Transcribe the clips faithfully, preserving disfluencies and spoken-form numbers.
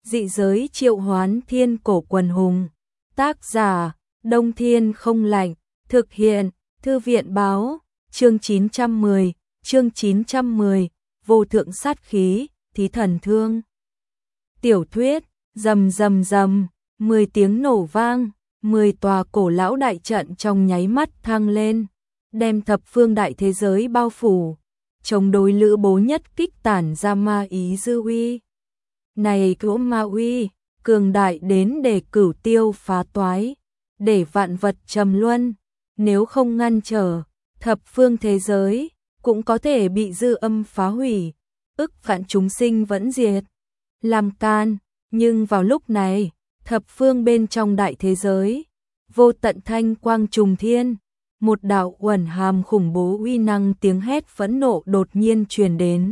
Dị giới triệu hoán thiên cổ quần hùng. Tác giả, Đông Thiên không lạnh. Thực hiện, Thư viện báo, chương chín trăm mười, chương chín trăm mười, vô thượng sát khí, thí thần thương. Tiểu thuyết, rầm rầm rầm, mười tiếng nổ vang, mười tòa cổ lão đại trận trong nháy mắt thăng lên, đem thập phương đại thế giới bao phủ, chống đối Lữ Bố nhất kích tản ra ma ý dư uy. Này cỗ ma uy, cường đại đến để cửu tiêu phá toái, để vạn vật trầm luân, nếu không ngăn trở, thập phương thế giới cũng có thể bị dư âm phá hủy, ức vạn chúng sinh vẫn diệt. Làm can, nhưng vào lúc này, thập phương bên trong đại thế giới, vô tận thanh quang trùng thiên, một đạo uẩn hàm khủng bố uy năng tiếng hét phẫn nộ đột nhiên truyền đến.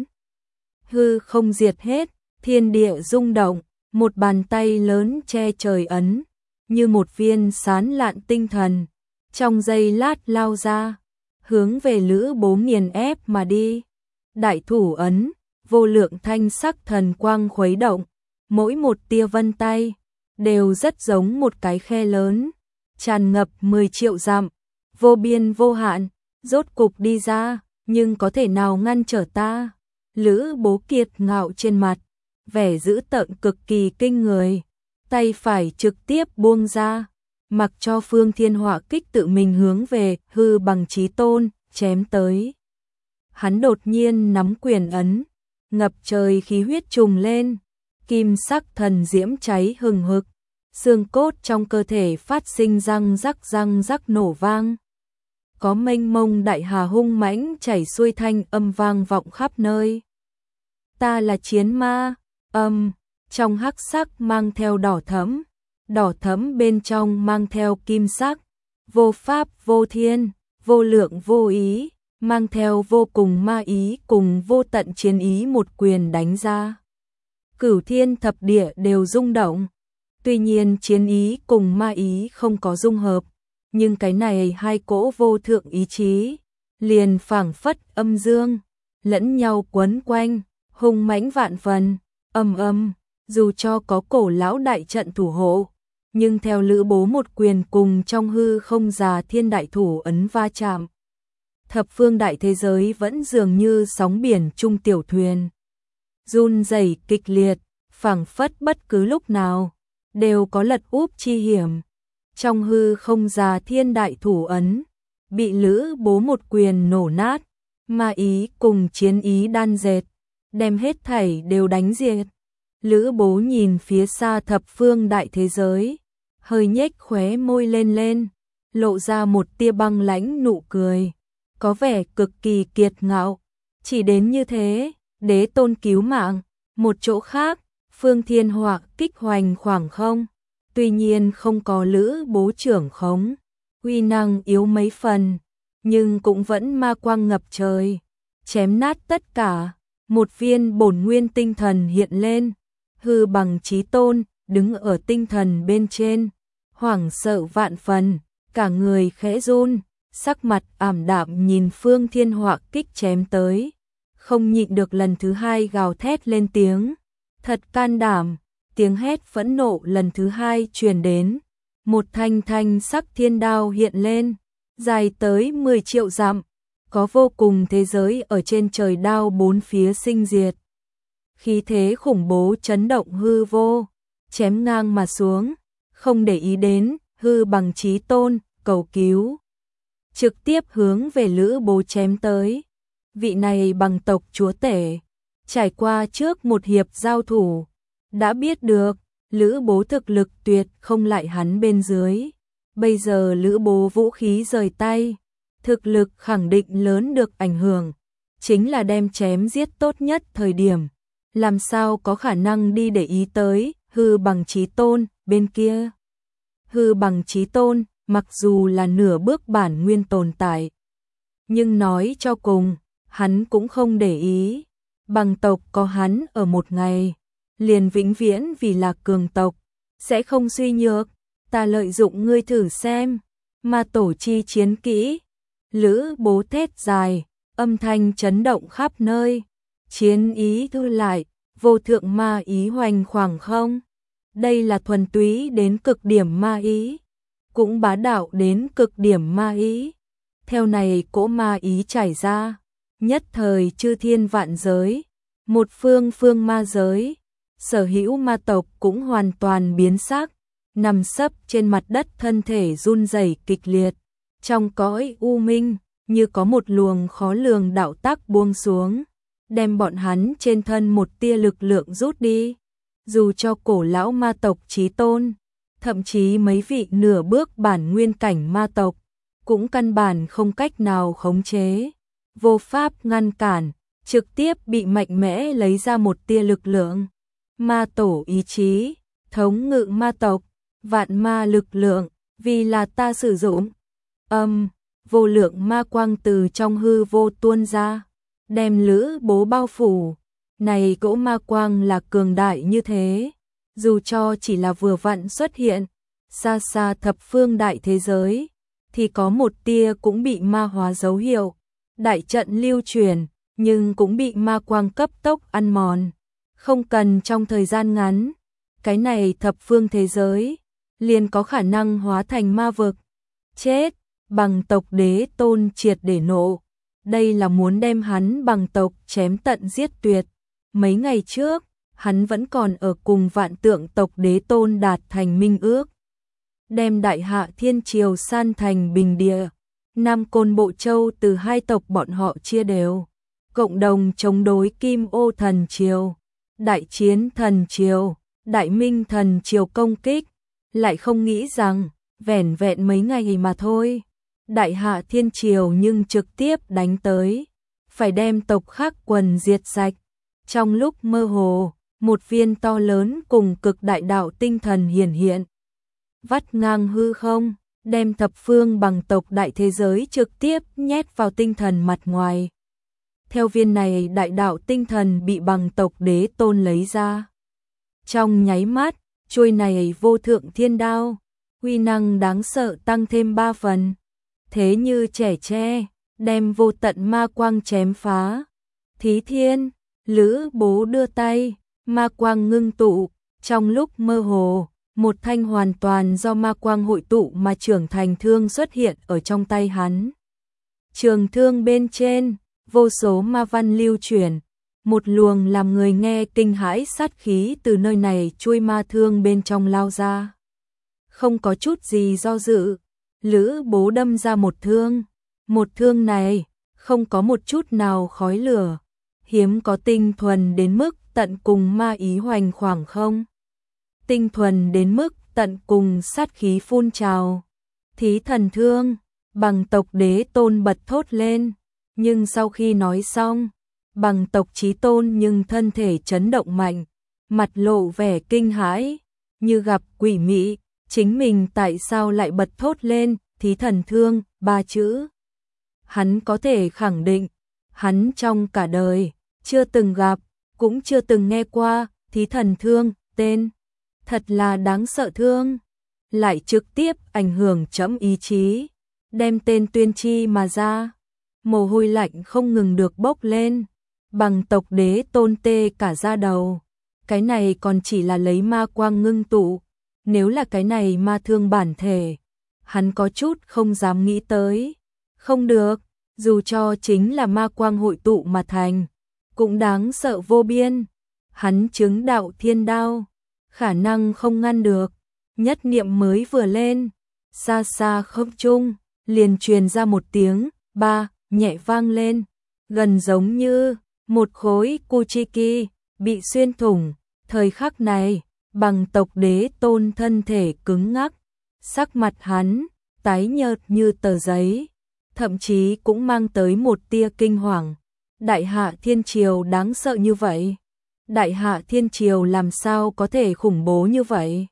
Hư không diệt hết, thiên địa rung động, một bàn tay lớn che trời ấn, như một viên sán lạn tinh thần, trong giây lát lao ra, hướng về Lữ Bố nghiền ép mà đi. Đại thủ ấn, vô lượng thanh sắc thần quang khuấy động, mỗi một tia vân tay đều rất giống một cái khe lớn, tràn ngập mười triệu dặm, vô biên vô hạn, rốt cục đi ra, nhưng có thể nào ngăn trở ta? Lữ Bố kiệt ngạo trên mặt, vẻ dữ tợn cực kỳ kinh người, tay phải trực tiếp buông ra, mặc cho Phương Thiên Họa kích tự mình hướng về Hư Bằng Chí Tôn chém tới. Hắn đột nhiên nắm quyền ấn, ngập trời khí huyết trùng lên, kim sắc thần diễm cháy hừng hực, xương cốt trong cơ thể phát sinh răng rắc răng rắc nổ vang. Có mênh mông đại hà hung mãnh chảy xuôi thanh âm vang vọng khắp nơi. Ta là chiến ma, âm, trong hắc sắc mang theo đỏ thẫm, đỏ thẫm bên trong mang theo kim sắc, vô pháp vô thiên, vô lượng vô ý, mang theo vô cùng ma ý cùng vô tận chiến ý một quyền đánh ra. Cửu thiên thập địa đều rung động, tuy nhiên chiến ý cùng ma ý không có dung hợp, nhưng cái này hai cỗ vô thượng ý chí, liền phảng phất âm dương, lẫn nhau quấn quanh, hung mãnh vạn phần, âm âm, dù cho có cổ lão đại trận thủ hộ, nhưng theo Lữ Bố một quyền cùng trong hư không già thiên đại thủ ấn va chạm, thập phương đại thế giới vẫn dường như sóng biển chung tiểu thuyền, run rẩy kịch liệt, phảng phất bất cứ lúc nào đều có lật úp chi hiểm. Trong hư không già thiên đại thủ ấn bị Lữ Bố một quyền nổ nát, ma ý cùng chiến ý đan dệt, đem hết thảy đều đánh diệt. Lữ Bố nhìn phía xa thập phương đại thế giới, hơi nhếch khóe môi lên lên, lộ ra một tia băng lãnh nụ cười, có vẻ cực kỳ kiệt ngạo. Chỉ đến như thế, đế tôn cứu mạng. Một chỗ khác, Phương Thiên Họa kích hoành khoảng không, tuy nhiên không có Lữ Bố trưởng khống, uy năng yếu mấy phần, nhưng cũng vẫn ma quang ngập trời, chém nát tất cả. Một viên bổn nguyên tinh thần hiện lên, Hư Bằng Chí Tôn đứng ở tinh thần bên trên, hoảng sợ vạn phần, cả người khẽ run, sắc mặt ảm đạm nhìn Phương Thiên Họa kích chém tới, không nhịn được lần thứ hai gào thét lên tiếng. Thật can đảm, tiếng hét phẫn nộ lần thứ hai truyền đến, một thanh thanh sắc thiên đao hiện lên, dài tới mười triệu dặm, có vô cùng thế giới ở trên trời đao bốn phía sinh diệt. Khí thế khủng bố chấn động hư vô, chém ngang mà xuống, không để ý đến Hư Bằng Chí Tôn cầu cứu, trực tiếp hướng về Lữ Bố chém tới. Vị này bằng tộc chúa tể, trải qua trước một hiệp giao thủ, đã biết được Lữ Bố thực lực tuyệt không lại hắn bên dưới. Bây giờ Lữ Bố vũ khí rời tay, thực lực khẳng định lớn được ảnh hưởng, chính là đem chém giết tốt nhất thời điểm, làm sao có khả năng đi để ý tới Hư Bằng Chí Tôn bên kia. Hư Bằng Chí Tôn mặc dù là nửa bước bản nguyên tồn tại, nhưng nói cho cùng, hắn cũng không để ý. Bằng tộc có hắn ở một ngày, liền vĩnh viễn vì là cường tộc, sẽ không suy nhược. Ta lợi dụng ngươi thử xem. Ma tổ chi chiến kỹ. Lữ Bố thét dài, âm thanh chấn động khắp nơi, chiến ý thư lại, vô thượng ma ý hoành khoảng không? Đây là thuần túy đến cực điểm ma ý, cũng bá đạo đến cực điểm ma ý. Theo này cỗ ma ý trải ra, nhất thời chư thiên vạn giới, một phương phương ma giới, sở hữu ma tộc cũng hoàn toàn biến sắc, nằm sấp trên mặt đất thân thể run rẩy kịch liệt. Trong cõi u minh, như có một luồng khó lường đạo tắc buông xuống, đem bọn hắn trên thân một tia lực lượng rút đi. Dù cho cổ lão ma tộc chí tôn, thậm chí mấy vị nửa bước bản nguyên cảnh ma tộc, cũng căn bản không cách nào khống chế, vô pháp ngăn cản, trực tiếp bị mạnh mẽ lấy ra một tia lực lượng. Ma tổ ý chí, thống ngự ma tộc, vạn ma lực lượng, vì là ta sử dụng. Âm, vô lượng ma quang từ trong hư vô tuôn ra, đem Lữ Bố bao phủ. Này cỗ ma quang là cường đại như thế, dù cho chỉ là vừa vặn xuất hiện, xa xa thập phương đại thế giới, thì có một tia cũng bị ma hóa dấu hiệu. Đại trận lưu truyền, nhưng cũng bị ma quang cấp tốc ăn mòn. Không cần trong thời gian ngắn, cái này thập phương thế giới, liền có khả năng hóa thành ma vực. Chết, Bằng tộc đế tôn triệt để nộ. Đây là muốn đem hắn Bằng tộc chém tận giết tuyệt. Mấy ngày trước, hắn vẫn còn ở cùng vạn tượng tộc đế tôn đạt thành minh ước. Đem đại hạ thiên triều san thành bình địa. Nam Côn Bộ Châu từ hai tộc bọn họ chia đều. Cộng đồng chống đối Kim Ô thần triều. Đại chiến thần triều, đại minh thần triều công kích. Lại không nghĩ rằng, vẻn vẹn mấy ngày mà thôi. Đại hạ thiên triều nhưng trực tiếp đánh tới. Phải đem tộc khác quần diệt sạch. Trong lúc mơ hồ, một viên to lớn cùng cực đại đạo tinh thần hiển hiện. Vắt ngang hư không, đem thập phương bằng tộc đại thế giới trực tiếp nhét vào tinh thần mặt ngoài. Theo viên này đại đạo tinh thần bị bằng tộc đế tôn lấy ra. Trong nháy mắt, chuôi này vô thượng thiên đao, uy năng đáng sợ tăng thêm ba phần. Thế như trẻ tre, đem vô tận ma quang chém phá. Thí thiên, Lữ Bố đưa tay, ma quang ngưng tụ, trong lúc mơ hồ, một thanh hoàn toàn do ma quang hội tụ mà trưởng thành thương xuất hiện ở trong tay hắn. Trường thương bên trên, vô số ma văn lưu chuyển, một luồng làm người nghe kinh hãi sát khí từ nơi này chui ma thương bên trong lao ra. Không có chút gì do dự, Lữ Bố đâm ra một thương, một thương này không có một chút nào khói lửa, hiếm có tinh thuần đến mức tận cùng ma ý hoành khoảng không. Tinh thuần đến mức tận cùng sát khí phun trào. Thí thần thương, Bằng tộc đế tôn bật thốt lên, nhưng sau khi nói xong, Bằng tộc chí tôn nhưng thân thể chấn động mạnh, mặt lộ vẻ kinh hãi, như gặp quỷ mị, chính mình tại sao lại bật thốt lên, thí thần thương, ba chữ. Hắn có thể khẳng định, hắn trong cả đời, chưa từng gặp, cũng chưa từng nghe qua, thí thần thương, tên. Thật là đáng sợ thương, lại trực tiếp ảnh hưởng chấm ý chí, đem tên tuyên chi mà ra. Mồ hôi lạnh không ngừng được bốc lên, Bằng tộc đế tôn tê cả da đầu. Cái này còn chỉ là lấy ma quang ngưng tụ, nếu là cái này ma thương bản thể, hắn có chút không dám nghĩ tới. Không được, dù cho chính là ma quang hội tụ mà thành, cũng đáng sợ vô biên. Hắn chứng đạo thiên đao, khả năng không ngăn được. Nhất niệm mới vừa lên, xa xa không trung, liền truyền ra một tiếng ba nhẹ vang lên, gần giống như một khối Kuchiki bị xuyên thủng. Thời khắc này, Bằng tộc đế tôn thân thể cứng ngắc, sắc mặt hắn tái nhợt như tờ giấy, thậm chí cũng mang tới một tia kinh hoàng. Đại hạ thiên triều đáng sợ như vậy, đại hạ thiên triều làm sao có thể khủng bố như vậy?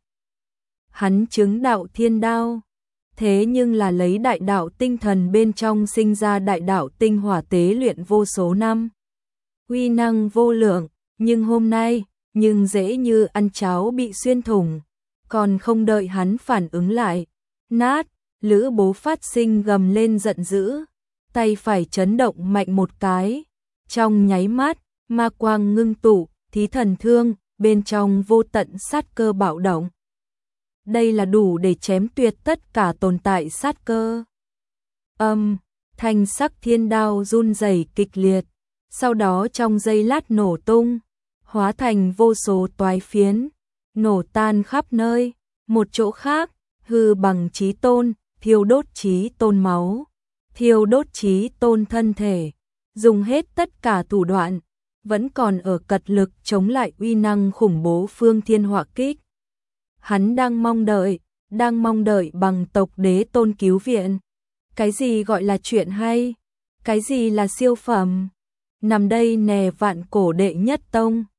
Hắn chứng đạo thiên đao, thế nhưng là lấy đại đạo tinh thần bên trong sinh ra đại đạo tinh hỏa tế luyện vô số năm, uy năng vô lượng, nhưng hôm nay, nhưng dễ như ăn cháo bị xuyên thủng, còn không đợi hắn phản ứng lại, nát. Lữ Bố phát sinh gầm lên giận dữ, tay phải chấn động mạnh một cái, trong nháy mắt, ma quang ngưng tụ, thí thần thương, bên trong vô tận sát cơ bạo động. Đây là đủ để chém tuyệt tất cả tồn tại sát cơ. Âm, thanh sắc thiên đao run rẩy kịch liệt, sau đó trong giây lát nổ tung, hóa thành vô số toái phiến, nổ tan khắp nơi. Một chỗ khác, hư bằng chí tôn, thiêu đốt chí tôn máu, thiêu đốt chí tôn thân thể, dùng hết tất cả thủ đoạn, vẫn còn ở cật lực chống lại uy năng khủng bố phương thiên hỏa kích. Hắn đang mong đợi, đang mong đợi bằng tộc đế tôn cứu viện. Cái gì gọi là chuyện hay? Cái gì là siêu phẩm? Nằm đây nè vạn cổ đệ nhất tông.